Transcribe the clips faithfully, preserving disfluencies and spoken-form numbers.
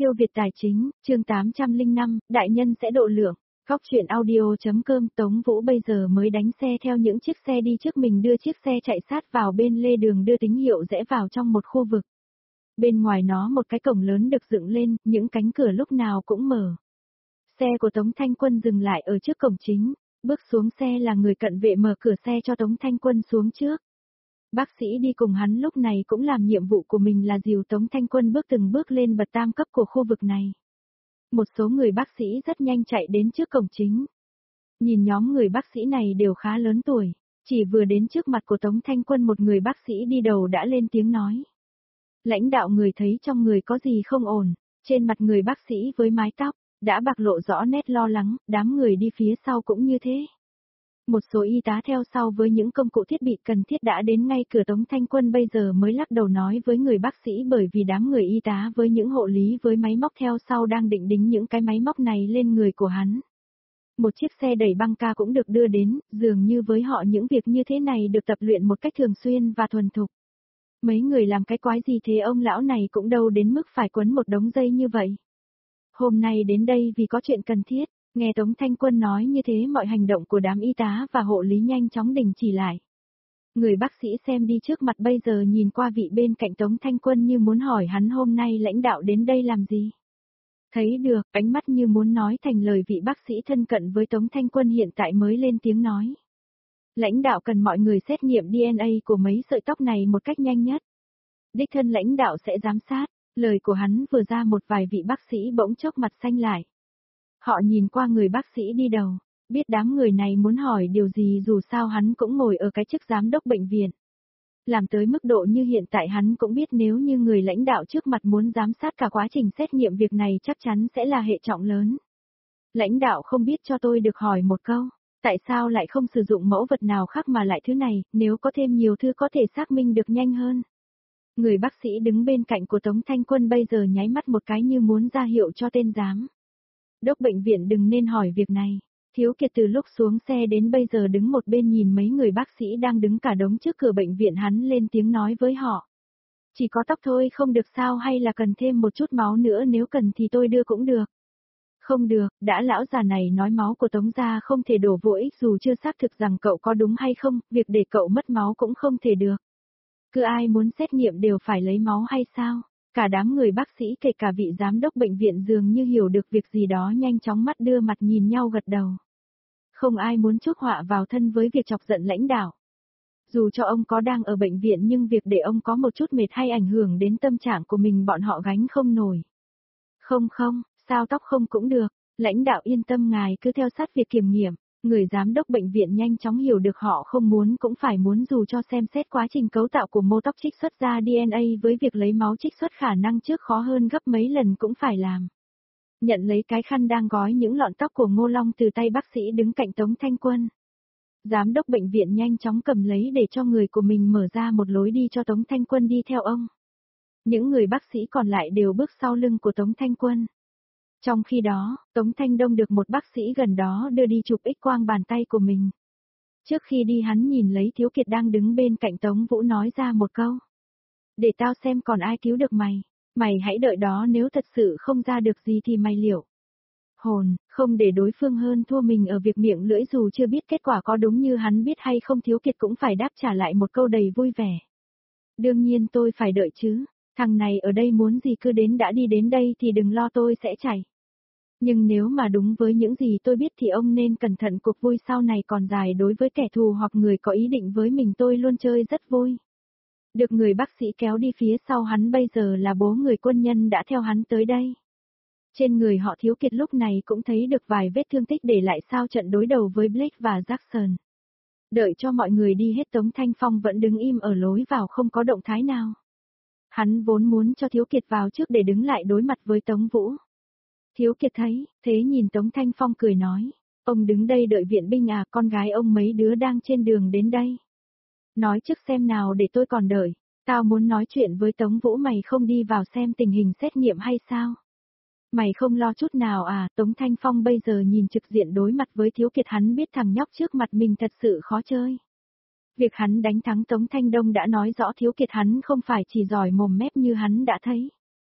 Siêu Việt Tài Chính, chương tám trăm lẻ năm, Đại Nhân sẽ độ lượng. Góc truyện audio.com. Tống Vũ bây giờ mới đánh xe theo những chiếc xe đi trước mình đưa chiếc xe chạy sát vào bên lề đường đưa tín hiệu rẽ vào trong một khu vực. Bên ngoài nó một cái cổng lớn được dựng lên, những cánh cửa lúc nào cũng mở. Xe của Tống Thanh Quân dừng lại ở trước cổng chính, bước xuống xe là người cận vệ mở cửa xe cho Tống Thanh Quân xuống trước. Bác sĩ đi cùng hắn lúc này cũng làm nhiệm vụ của mình là dìu Tống Thanh Quân bước từng bước lên bậc tam cấp của khu vực này. Một số người bác sĩ rất nhanh chạy đến trước cổng chính. Nhìn nhóm người bác sĩ này đều khá lớn tuổi, chỉ vừa đến trước mặt của Tống Thanh Quân một người bác sĩ đi đầu đã lên tiếng nói. Lãnh đạo người thấy trong người có gì không ổn, trên mặt người bác sĩ với mái tóc, đã bộc lộ rõ nét lo lắng, đám người đi phía sau cũng như thế. Một số y tá theo sau với những công cụ thiết bị cần thiết đã đến ngay cửa Tống Thanh Quân bây giờ mới lắc đầu nói với người bác sĩ bởi vì đám người y tá với những hộ lý với máy móc theo sau đang định đính những cái máy móc này lên người của hắn. Một chiếc xe đẩy băng ca cũng được đưa đến, dường như với họ những việc như thế này được tập luyện một cách thường xuyên và thuần thục. Mấy người làm cái quái gì thế ông lão này cũng đâu đến mức phải quấn một đống dây như vậy. Hôm nay đến đây vì có chuyện cần thiết. Nghe Tống Thanh Quân nói như thế mọi hành động của đám y tá và hộ lý nhanh chóng đình chỉ lại. Người bác sĩ xem đi trước mặt bây giờ nhìn qua vị bên cạnh Tống Thanh Quân như muốn hỏi hắn hôm nay lãnh đạo đến đây làm gì. Thấy được, ánh mắt như muốn nói thành lời vị bác sĩ thân cận với Tống Thanh Quân hiện tại mới lên tiếng nói. Lãnh đạo cần mọi người xét nghiệm đê en a của mấy sợi tóc này một cách nhanh nhất. Đích thân lãnh đạo sẽ giám sát, lời của hắn vừa ra một vài vị bác sĩ bỗng chốc mặt xanh lại. Họ nhìn qua người bác sĩ đi đầu, biết đám người này muốn hỏi điều gì dù sao hắn cũng ngồi ở cái chức giám đốc bệnh viện. Làm tới mức độ như hiện tại hắn cũng biết nếu như người lãnh đạo trước mặt muốn giám sát cả quá trình xét nghiệm việc này chắc chắn sẽ là hệ trọng lớn. Lãnh đạo không biết cho tôi được hỏi một câu, tại sao lại không sử dụng mẫu vật nào khác mà lại thứ này, nếu có thêm nhiều thứ có thể xác minh được nhanh hơn. Người bác sĩ đứng bên cạnh của Tống Thanh Quân bây giờ nháy mắt một cái như muốn ra hiệu cho tên giám đốc bệnh viện đừng nên hỏi việc này. Thiếu Kiệt từ lúc xuống xe đến bây giờ đứng một bên nhìn mấy người bác sĩ đang đứng cả đống trước cửa bệnh viện hắn lên tiếng nói với họ. Chỉ có tóc thôi không được sao hay là cần thêm một chút máu nữa nếu cần thì tôi đưa cũng được. Không được, đã lão già này nói máu của Tống gia không thể đổ vô ích dù chưa xác thực rằng cậu có đúng hay không, việc để cậu mất máu cũng không thể được. Cứ ai muốn xét nghiệm đều phải lấy máu hay sao? Cả đám người bác sĩ kể cả vị giám đốc bệnh viện dường như hiểu được việc gì đó nhanh chóng mắt đưa mặt nhìn nhau gật đầu. Không ai muốn chuốc họa vào thân với việc chọc giận lãnh đạo. Dù cho ông có đang ở bệnh viện nhưng việc để ông có một chút mệt hay ảnh hưởng đến tâm trạng của mình bọn họ gánh không nổi. Không không, sao tóc không cũng được, lãnh đạo yên tâm ngài cứ theo sát việc kiểm nghiệm. Người giám đốc bệnh viện nhanh chóng hiểu được họ không muốn cũng phải muốn dù cho xem xét quá trình cấu tạo của mô tóc trích xuất ra đê en a với việc lấy máu trích xuất khả năng trước khó hơn gấp mấy lần cũng phải làm. Nhận lấy cái khăn đang gói những lọn tóc của Ngô Long từ tay bác sĩ đứng cạnh Tống Thanh Quân. Giám đốc bệnh viện nhanh chóng cầm lấy để cho người của mình mở ra một lối đi cho Tống Thanh Quân đi theo ông. Những người bác sĩ còn lại đều bước sau lưng của Tống Thanh Quân. Trong khi đó, Tống Thanh Đông được một bác sĩ gần đó đưa đi chụp X-quang bàn tay của mình. Trước khi đi hắn nhìn lấy Thiếu Kiệt đang đứng bên cạnh Tống Vũ nói ra một câu. Để tao xem còn ai cứu được mày, mày hãy đợi đó nếu thật sự không ra được gì thì mày liệu. Hồn, không để đối phương hơn thua mình ở việc miệng lưỡi dù chưa biết kết quả có đúng như hắn biết hay không Thiếu Kiệt cũng phải đáp trả lại một câu đầy vui vẻ. Đương nhiên tôi phải đợi chứ, thằng này ở đây muốn gì cứ đến đã đi đến đây thì đừng lo tôi sẽ chạy. Nhưng nếu mà đúng với những gì tôi biết thì ông nên cẩn thận cuộc vui sau này còn dài đối với kẻ thù hoặc người có ý định với mình tôi luôn chơi rất vui. Được người bác sĩ kéo đi phía sau hắn bây giờ là bố người quân nhân đã theo hắn tới đây. Trên người họ Thiếu Kiệt lúc này cũng thấy được vài vết thương tích để lại sau trận đối đầu với Blake và Jackson. Đợi cho mọi người đi hết Tống Thanh Phong vẫn đứng im ở lối vào không có động thái nào. Hắn vốn muốn cho Thiếu Kiệt vào trước để đứng lại đối mặt với Tống Vũ. Thiếu Kiệt thấy, thế nhìn Tống Thanh Phong cười nói, ông đứng đây đợi viện binh à, con gái ông mấy đứa đang trên đường đến đây. Nói trước xem nào để tôi còn đợi, tao muốn nói chuyện với Tống Vũ mày không đi vào xem tình hình xét nghiệm hay sao? Mày không lo chút nào à, Tống Thanh Phong bây giờ nhìn trực diện đối mặt với Thiếu Kiệt hắn biết thằng nhóc trước mặt mình thật sự khó chơi. Việc hắn đánh thắng Tống Thanh Đông đã nói rõ Thiếu Kiệt hắn không phải chỉ giỏi mồm mép như hắn đã thấy.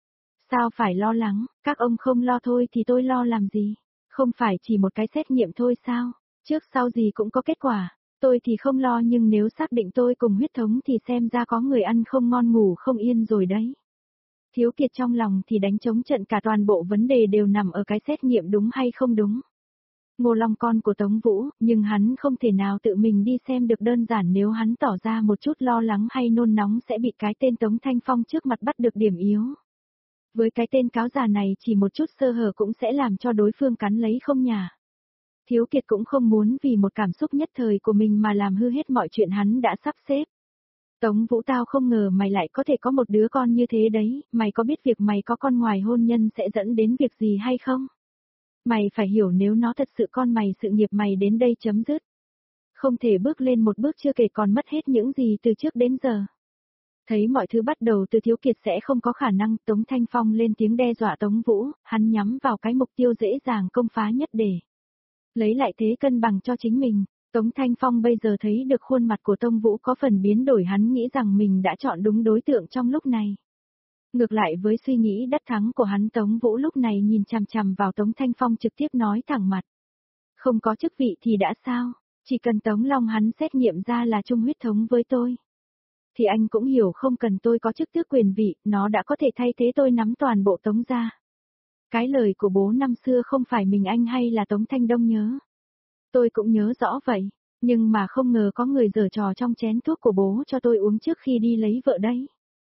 Sao phải lo lắng, các ông không lo thôi thì tôi lo làm gì? Không phải chỉ một cái xét nghiệm thôi sao? Trước sau gì cũng có kết quả. Tôi thì không lo nhưng nếu xác định tôi cùng huyết thống thì xem ra có người ăn không ngon ngủ không yên rồi đấy. Thiếu Kiệt trong lòng thì đánh trống trận, cả toàn bộ vấn đề đều nằm ở cái xét nghiệm đúng hay không đúng. Ngô Long con của Tống Vũ, nhưng hắn không thể nào tự mình đi xem được, đơn giản nếu hắn tỏ ra một chút lo lắng hay nôn nóng sẽ bị cái tên Tống Thanh Phong trước mặt bắt được điểm yếu. Với cái tên cáo già này chỉ một chút sơ hở cũng sẽ làm cho đối phương cắn lấy không nhả. Thiếu Kiệt cũng không muốn vì một cảm xúc nhất thời của mình mà làm hư hết mọi chuyện hắn đã sắp xếp. Tống Vũ, tao không ngờ mày lại có thể có một đứa con như thế đấy, mày có biết việc mày có con ngoài hôn nhân sẽ dẫn đến việc gì hay không? Mày phải hiểu, nếu nó thật sự con mày, sự nghiệp mày đến đây chấm dứt. Không thể bước lên một bước chưa kể còn mất hết những gì từ trước đến giờ. Thấy mọi thứ bắt đầu từ Thiếu Kiệt sẽ không có khả năng, Tống Thanh Phong lên tiếng đe dọa Tống Vũ, hắn nhắm vào cái mục tiêu dễ dàng công phá nhất để lấy lại thế cân bằng cho chính mình. Tống Thanh Phong bây giờ thấy được khuôn mặt của Tống Vũ có phần biến đổi, hắn nghĩ rằng mình đã chọn đúng đối tượng trong lúc này. Ngược lại với suy nghĩ đắc thắng của hắn, Tống Vũ lúc này nhìn chằm chằm vào Tống Thanh Phong trực tiếp nói thẳng mặt. Không có chức vị thì đã sao, chỉ cần Tống Long hắn xét nghiệm ra là chung huyết thống với tôi. Thì anh cũng hiểu không cần tôi có chức tước quyền vị, nó đã có thể thay thế tôi nắm toàn bộ Tống gia. Cái lời của bố năm xưa không phải mình anh hay là Tống Thanh Đông nhớ. Tôi cũng nhớ rõ vậy, nhưng mà không ngờ có người giở trò trong chén thuốc của bố cho tôi uống trước khi đi lấy vợ đấy.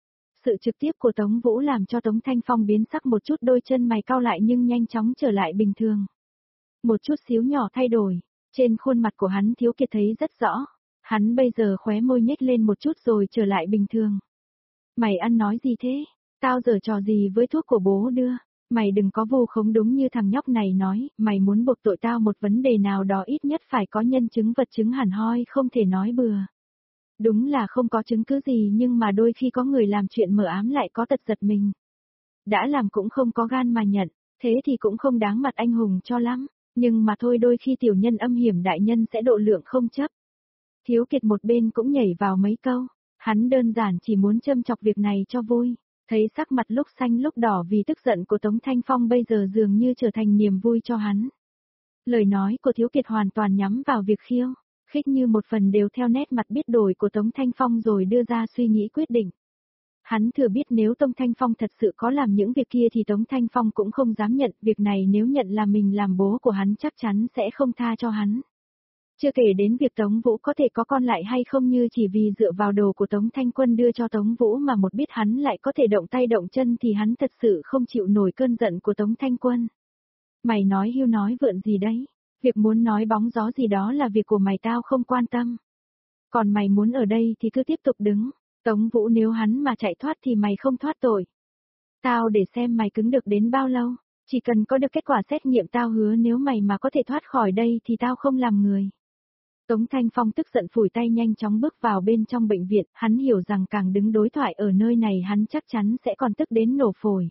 Sự trực tiếp của Tống Vũ làm cho Tống Thanh Phong biến sắc một chút, đôi chân mày cau lại nhưng nhanh chóng trở lại bình thường. Một chút xíu nhỏ thay đổi, trên khuôn mặt của hắn Thiếu Kiệt thấy rất rõ. Hắn bây giờ khóe môi nhếch lên một chút rồi trở lại bình thường. Mày ăn nói gì thế? Tao giở trò gì với thuốc của bố đưa? Mày đừng có vu khống, đúng như thằng nhóc này nói, mày muốn buộc tội tao một vấn đề nào đó ít nhất phải có nhân chứng vật chứng hẳn hoi, không thể nói bừa. Đúng là không có chứng cứ gì, nhưng mà đôi khi có người làm chuyện mờ ám lại có tật giật mình. Đã làm cũng không có gan mà nhận, thế thì cũng không đáng mặt anh hùng cho lắm, nhưng mà thôi, đôi khi tiểu nhân âm hiểm, đại nhân sẽ độ lượng không chấp. Thiếu Kiệt một bên cũng nhảy vào mấy câu, hắn đơn giản chỉ muốn châm chọc việc này cho vui, thấy sắc mặt lúc xanh lúc đỏ vì tức giận của Tống Thanh Phong bây giờ dường như trở thành niềm vui cho hắn. Lời nói của Thiếu Kiệt hoàn toàn nhắm vào việc khiêu khích, như một phần đều theo nét mặt biết đổi của Tống Thanh Phong rồi đưa ra suy nghĩ quyết định. Hắn thừa biết nếu Tống Thanh Phong thật sự có làm những việc kia thì Tống Thanh Phong cũng không dám nhận, việc này nếu nhận là mình làm bố của hắn chắc chắn sẽ không tha cho hắn. Chưa kể đến việc Tống Vũ có thể có con lại hay không, như chỉ vì dựa vào đồ của Tống Thanh Quân đưa cho Tống Vũ mà một biết hắn lại có thể động tay động chân thì hắn thật sự không chịu nổi cơn giận của Tống Thanh Quân. Mày nói hưu nói vượn gì đấy? Việc muốn nói bóng gió gì đó là việc của mày, tao không quan tâm. Còn mày muốn ở đây thì cứ tiếp tục đứng. Tống Vũ, nếu hắn mà chạy thoát thì mày không thoát tội. Tao để xem mày cứng được đến bao lâu. Chỉ cần có được kết quả xét nghiệm tao hứa nếu mày mà có thể thoát khỏi đây thì tao không làm người. Tống Thanh Phong tức giận phủi tay nhanh chóng bước vào bên trong bệnh viện, hắn hiểu rằng càng đứng đối thoại ở nơi này hắn chắc chắn sẽ còn tức đến nổ phổi.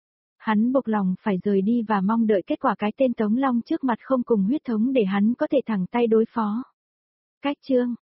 Hắn buộc lòng phải rời đi và mong đợi kết quả cái tên Tống Long trước mặt không cùng huyết thống để hắn có thể thẳng tay đối phó. Cách chương